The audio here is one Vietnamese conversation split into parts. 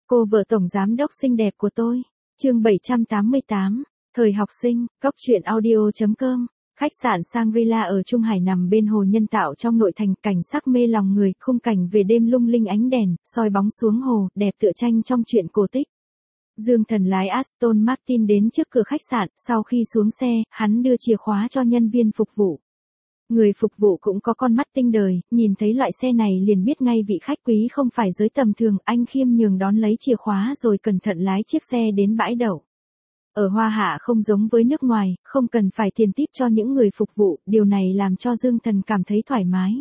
Cô vợ tổng giám đốc xinh đẹp của tôi. Chương 788, thời học sinh, Cóc truyện audio.com. Khách sạn Shangri-La ở Trung Hải nằm bên hồ nhân tạo trong nội thành, cảnh sắc mê lòng người, khung cảnh về đêm lung linh ánh đèn, soi bóng xuống hồ, đẹp tựa tranh trong truyện cổ tích. Dương Thần lái Aston Martin đến trước cửa khách sạn, sau khi xuống xe, hắn đưa chìa khóa cho nhân viên phục vụ. Người phục vụ cũng có con mắt tinh đời, nhìn thấy loại xe này liền biết ngay vị khách quý không phải giới tầm thường, anh khiêm nhường đón lấy chìa khóa rồi cẩn thận lái chiếc xe đến bãi đậu. Ở Hoa Hạ không giống với nước ngoài, không cần phải tiền tip cho những người phục vụ, điều này làm cho Dương Thần cảm thấy thoải mái.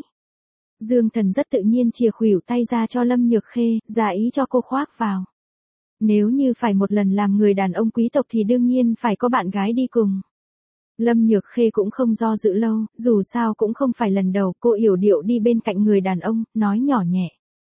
Dương Thần rất tự nhiên chìa khuỷu tay ra cho Lâm Nhược Khê, ra ý cho cô khoác vào. Nếu như phải một lần làm người đàn ông quý tộc thì đương nhiên phải có bạn gái đi cùng. Lâm Nhược Khê cũng không do dự lâu, dù sao cũng không phải lần đầu, cô yểu điệu đi bên cạnh người đàn ông, nói nhỏ nhẹ.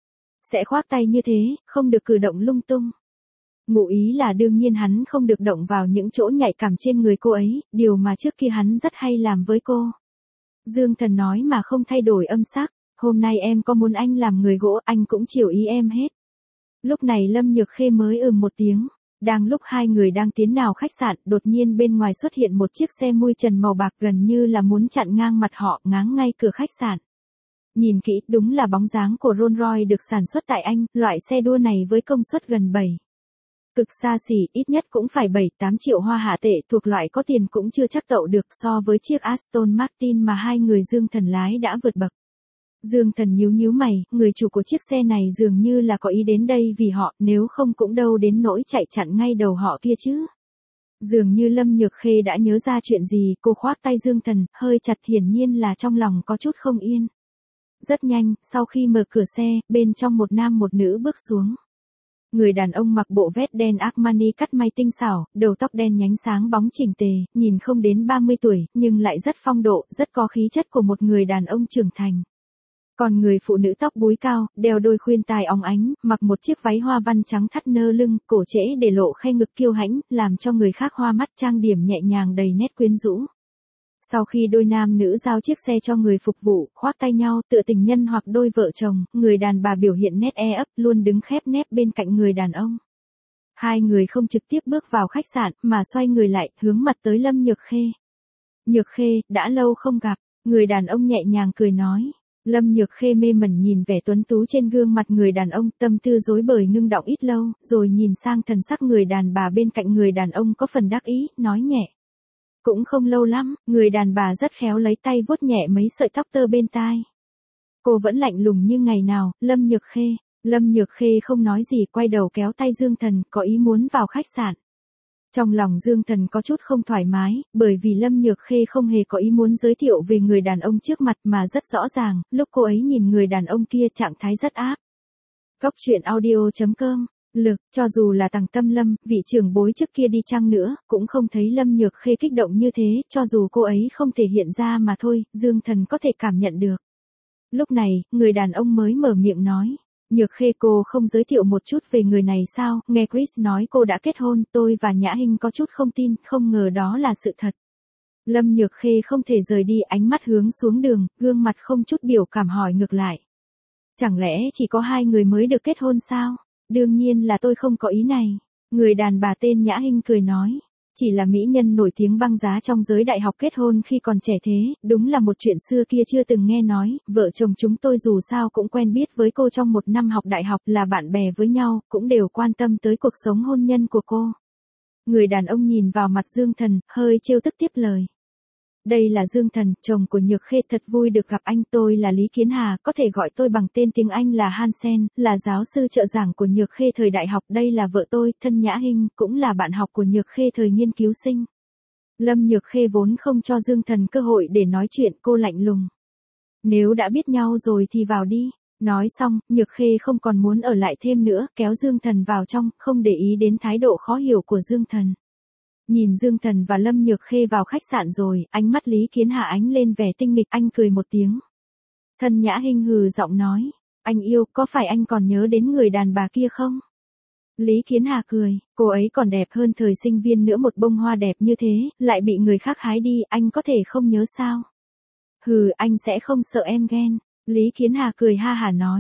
Sẽ khoác tay như thế, không được cử động lung tung. Ngụ ý là đương nhiên hắn không được động vào những chỗ nhạy cảm trên người cô ấy, điều mà trước kia hắn rất hay làm với cô. Dương Thần nói mà không thay đổi âm sắc, hôm nay em có muốn anh làm người gỗ, anh cũng chiều ý em hết. Lúc này Lâm Nhược Khê mới một tiếng. Đang lúc hai người đang tiến vào khách sạn, đột nhiên bên ngoài xuất hiện một chiếc xe mui trần màu bạc gần như là muốn chặn ngang mặt họ, ngáng ngay cửa khách sạn. Nhìn kỹ, đúng là bóng dáng của Rolls-Royce được sản xuất tại Anh, loại xe đua này với công suất gần 7. Cực xa xỉ, ít nhất cũng phải 7-8 triệu Hoa Hạ tệ, thuộc loại có tiền cũng chưa chắc tậu được, so với chiếc Aston Martin mà hai người Dương Thần lái đã vượt bậc. Dương Thần nhíu mày, người chủ của chiếc xe này dường như là có ý đến đây vì họ, nếu không cũng đâu đến nỗi chạy chặn ngay đầu họ kia chứ. Dường như Lâm Nhược Khê đã nhớ ra chuyện gì, cô khoác tay Dương Thần, hơi chặt, hiển nhiên là trong lòng có chút không yên. Rất nhanh, sau khi mở cửa xe, bên trong một nam một nữ bước xuống. Người đàn ông mặc bộ vest đen Armani cắt may tinh xảo, đầu tóc đen nhánh sáng bóng chỉnh tề, nhìn không đến 30 tuổi, nhưng lại rất phong độ, rất có khí chất của một người đàn ông trưởng thành. Còn người phụ nữ tóc búi cao, đeo đôi khuyên tai óng ánh, mặc một chiếc váy hoa văn trắng thắt nơ lưng, cổ trễ để lộ khe ngực kiêu hãnh, làm cho người khác hoa mắt, trang điểm nhẹ nhàng đầy nét quyến rũ. Sau khi đôi nam nữ giao chiếc xe cho người phục vụ, khoác tay nhau, tựa tình nhân hoặc đôi vợ chồng, người đàn bà biểu hiện nét e ấp, luôn đứng khép nép bên cạnh người đàn ông. Hai người không trực tiếp bước vào khách sạn, mà xoay người lại, hướng mặt tới Lâm Nhược Khê. Nhược Khê, đã lâu không gặp, người đàn ông nhẹ nhàng cười nói. Lâm Nhược Khê mê mẩn nhìn vẻ tuấn tú trên gương mặt người đàn ông, tâm tư rối bời ngưng đọng ít lâu, rồi nhìn sang thần sắc người đàn bà bên cạnh người đàn ông có phần đắc ý, nói nhẹ. Cũng không lâu lắm, người đàn bà rất khéo lấy tay vuốt nhẹ mấy sợi tóc tơ bên tai. Cô vẫn lạnh lùng như ngày nào, Lâm Nhược Khê. Lâm Nhược Khê không nói gì, quay đầu kéo tay Dương Thần, có ý muốn vào khách sạn. Trong lòng Dương Thần có chút không thoải mái, bởi vì Lâm Nhược Khê không hề có ý muốn giới thiệu về người đàn ông trước mặt mà rất rõ ràng, lúc cô ấy nhìn người đàn ông kia trạng thái rất áp. Cóc truyện audio.com. Lực, cho dù là Tằng Tâm Lâm, vị trưởng bối trước kia đi chăng nữa, cũng không thấy Lâm Nhược Khê kích động như thế, cho dù cô ấy không thể hiện ra mà thôi, Dương Thần có thể cảm nhận được. Lúc này, người đàn ông mới mở miệng nói. Nhược Khê, cô không giới thiệu một chút về người này sao, nghe Chris nói cô đã kết hôn, tôi và Nhã Hinh có chút không tin, không ngờ đó là sự thật. Lâm Nhược Khê không thể rời đi, ánh mắt hướng xuống đường, gương mặt không chút biểu cảm hỏi ngược lại. Chẳng lẽ chỉ có hai người mới được kết hôn sao? Đương nhiên là tôi không có ý này. Người đàn bà tên Nhã Hinh cười nói. Chỉ là mỹ nhân nổi tiếng băng giá trong giới đại học kết hôn khi còn trẻ thế, đúng là một chuyện xưa kia chưa từng nghe nói, vợ chồng chúng tôi dù sao cũng quen biết với cô trong một năm học đại học, là bạn bè với nhau, cũng đều quan tâm tới cuộc sống hôn nhân của cô. Người đàn ông nhìn vào mặt Dương Thần, hơi trêu tức tiếp lời. Đây là Dương Thần, chồng của Nhược Khê, thật vui được gặp anh, tôi là Lý Kiến Hà, có thể gọi tôi bằng tên tiếng Anh là Hansen, là giáo sư trợ giảng của Nhược Khê thời đại học, đây là vợ tôi, thân Nhã Hinh, cũng là bạn học của Nhược Khê thời nghiên cứu sinh. Lâm Nhược Khê vốn không cho Dương Thần cơ hội để nói chuyện, cô lạnh lùng. Nếu đã biết nhau rồi thì vào đi. Nói xong, Nhược Khê không còn muốn ở lại thêm nữa, kéo Dương Thần vào trong, không để ý đến thái độ khó hiểu của Dương Thần. Nhìn Dương Thần và Lâm Nhược Khê vào khách sạn rồi, ánh mắt Lý Kiến Hà ánh lên vẻ tinh nghịch, anh cười một tiếng. Thân Nhã Hinh hừ giọng nói, anh yêu, có phải anh còn nhớ đến người đàn bà kia không? Lý Kiến Hà cười, cô ấy còn đẹp hơn thời sinh viên nữa, một bông hoa đẹp như thế, lại bị người khác hái đi, anh có thể không nhớ sao? Hừ, anh sẽ không sợ em ghen. Lý Kiến Hà cười ha hả nói.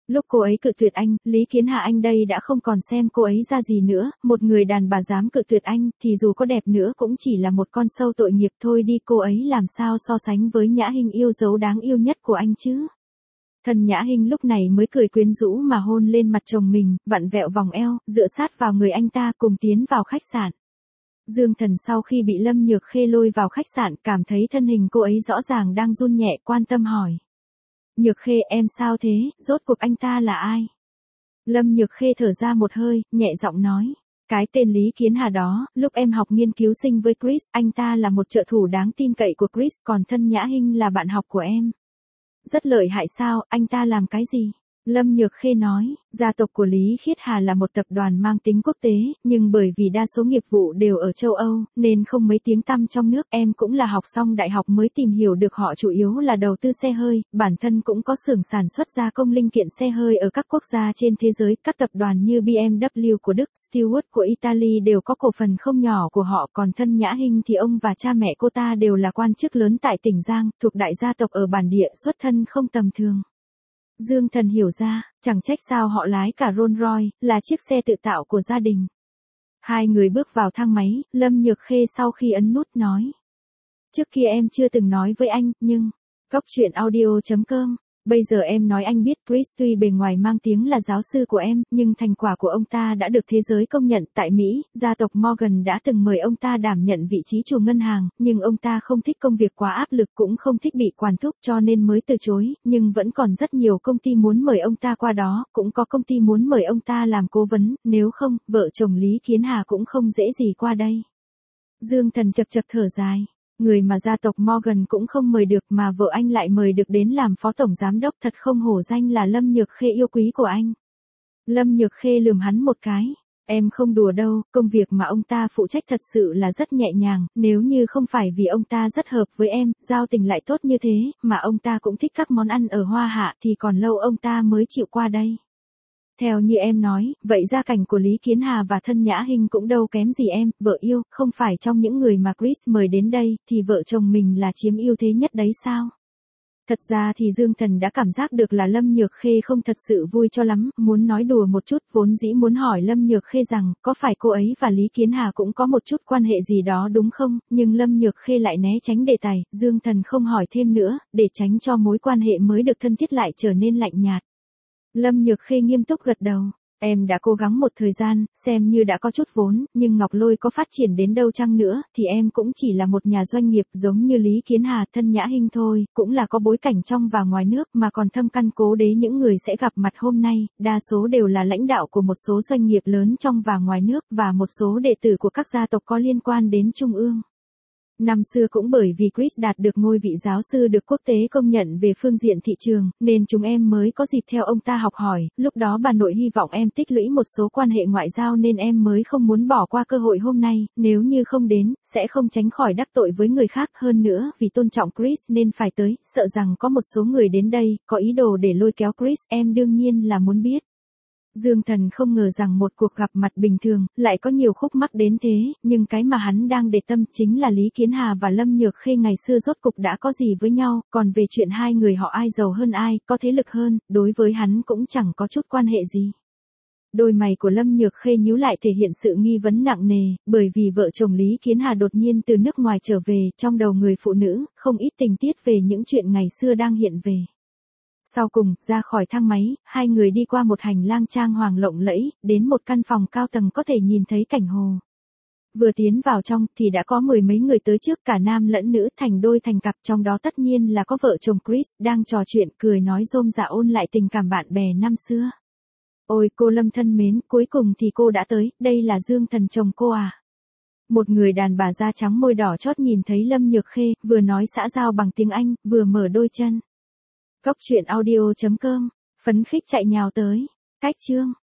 Lúc cô ấy cự tuyệt anh, Lý Kiến Hà anh đây đã không còn xem cô ấy ra gì nữa, một người đàn bà dám cự tuyệt anh, thì dù có đẹp nữa cũng chỉ là một con sâu tội nghiệp thôi đi, cô ấy làm sao so sánh với Nhã Hinh yêu dấu đáng yêu nhất của anh chứ. Thân Nhã Hinh lúc này mới cười quyến rũ mà hôn lên mặt chồng mình, vặn vẹo vòng eo, dựa sát vào người anh ta cùng tiến vào khách sạn. Dương Thần sau khi bị Lâm Nhược Khê lôi vào khách sạn cảm thấy thân hình cô ấy rõ ràng đang run nhẹ, quan tâm hỏi. Nhược Khê em sao thế, rốt cuộc anh ta là ai? Lâm Nhược Khê thở ra một hơi, nhẹ giọng nói. Cái tên Lý Kiến Hà đó, lúc em học nghiên cứu sinh với Chris, anh ta là một trợ thủ đáng tin cậy của Chris, còn thân Nhã Hinh là bạn học của em. Rất lợi hại sao, anh ta làm cái gì? Lâm Nhược Khê nói, gia tộc của Lý Khiết Hà là một tập đoàn mang tính quốc tế, nhưng bởi vì đa số nghiệp vụ đều ở châu Âu, nên không mấy tiếng tăm trong nước. Em cũng là học xong đại học mới tìm hiểu được họ chủ yếu là đầu tư xe hơi, bản thân cũng có xưởng sản xuất gia công linh kiện xe hơi ở các quốc gia trên thế giới. Các tập đoàn như BMW của Đức, Stewart của Italy đều có cổ phần không nhỏ của họ, còn thân Nhã Hinh thì ông và cha mẹ cô ta đều là quan chức lớn tại tỉnh Giang, thuộc đại gia tộc ở bản địa, xuất thân không tầm thường. Dương Thần hiểu ra, chẳng trách sao họ lái cả Rolls Royce, là chiếc xe tự tạo của gia đình. Hai người bước vào thang máy, Lâm Nhược Khê sau khi ấn nút nói. Trước kia em chưa từng nói với anh, nhưng... Góc truyện audio.com. Bây giờ em nói anh biết Chris tuy bề ngoài mang tiếng là giáo sư của em, nhưng thành quả của ông ta đã được thế giới công nhận. Tại Mỹ, gia tộc Morgan đã từng mời ông ta đảm nhận vị trí chủ ngân hàng, nhưng ông ta không thích công việc quá áp lực cũng không thích bị quản thúc cho nên mới từ chối, nhưng vẫn còn rất nhiều công ty muốn mời ông ta qua đó, cũng có công ty muốn mời ông ta làm cố vấn, nếu không, vợ chồng Lý Kiến Hà cũng không dễ gì qua đây. Dương Thần chật chật thở dài. Người mà gia tộc Morgan cũng không mời được mà vợ anh lại mời được đến làm phó tổng giám đốc, thật không hổ danh là Lâm Nhược Khê yêu quý của anh. Lâm Nhược Khê lườm hắn một cái. Em không đùa đâu, công việc mà ông ta phụ trách thật sự là rất nhẹ nhàng, nếu như không phải vì ông ta rất hợp với em, giao tình lại tốt như thế, mà ông ta cũng thích các món ăn ở Hoa Hạ thì còn lâu ông ta mới chịu qua đây. Theo như em nói, vậy gia cảnh của Lý Kiến Hà và thân Nhã Hinh cũng đâu kém gì em, vợ yêu, không phải trong những người mà Chris mời đến đây, thì vợ chồng mình là chiếm ưu thế nhất đấy sao? Thật ra thì Dương Thần đã cảm giác được là Lâm Nhược Khê không thật sự vui cho lắm, muốn nói đùa một chút, vốn dĩ muốn hỏi Lâm Nhược Khê rằng, có phải cô ấy và Lý Kiến Hà cũng có một chút quan hệ gì đó đúng không, nhưng Lâm Nhược Khê lại né tránh đề tài, Dương Thần không hỏi thêm nữa, để tránh cho mối quan hệ mới được thân thiết lại trở nên lạnh nhạt. Lâm Nhược Khê nghiêm túc gật đầu. Em đã cố gắng một thời gian, xem như đã có chút vốn, nhưng Ngọc Lôi có phát triển đến đâu chăng nữa, thì em cũng chỉ là một nhà doanh nghiệp giống như Lý Kiến Hà, thân Nhã Hinh thôi, cũng là có bối cảnh trong và ngoài nước mà còn thâm căn cố đế. Những người sẽ gặp mặt hôm nay, đa số đều là lãnh đạo của một số doanh nghiệp lớn trong và ngoài nước, và một số đệ tử của các gia tộc có liên quan đến Trung ương. Năm xưa cũng bởi vì Chris đạt được ngôi vị giáo sư được quốc tế công nhận về phương diện thị trường, nên chúng em mới có dịp theo ông ta học hỏi, lúc đó bà nội hy vọng em tích lũy một số quan hệ ngoại giao nên em mới không muốn bỏ qua cơ hội hôm nay, nếu như không đến, sẽ không tránh khỏi đắc tội với người khác. Hơn nữa, vì tôn trọng Chris nên phải tới, sợ rằng có một số người đến đây, có ý đồ để lôi kéo Chris, em đương nhiên là muốn biết. Dương Thần không ngờ rằng một cuộc gặp mặt bình thường, lại có nhiều khúc mắc đến thế, nhưng cái mà hắn đang để tâm chính là Lý Kiến Hà và Lâm Nhược Khê ngày xưa rốt cục đã có gì với nhau, còn về chuyện hai người họ ai giàu hơn ai, có thế lực hơn, đối với hắn cũng chẳng có chút quan hệ gì. Đôi mày của Lâm Nhược Khê nhíu lại thể hiện sự nghi vấn nặng nề, bởi vì vợ chồng Lý Kiến Hà đột nhiên từ nước ngoài trở về, trong đầu người phụ nữ, không ít tình tiết về những chuyện ngày xưa đang hiện về. Sau cùng, ra khỏi thang máy, hai người đi qua một hành lang trang hoàng lộng lẫy, đến một căn phòng cao tầng có thể nhìn thấy cảnh hồ. Vừa tiến vào trong, thì đã có mười mấy người tới trước, cả nam lẫn nữ, thành đôi thành cặp, trong đó tất nhiên là có vợ chồng Chris, đang trò chuyện, cười nói rôm rả ôn lại tình cảm bạn bè năm xưa. Ôi cô Lâm thân mến, cuối cùng thì cô đã tới, đây là Dương Thần chồng cô à? Một người đàn bà da trắng môi đỏ chót nhìn thấy Lâm Nhược Khê, vừa nói xã giao bằng tiếng Anh, vừa mở đôi chân. Góc truyện audio.com, phấn khích chạy nhào tới. Cách chương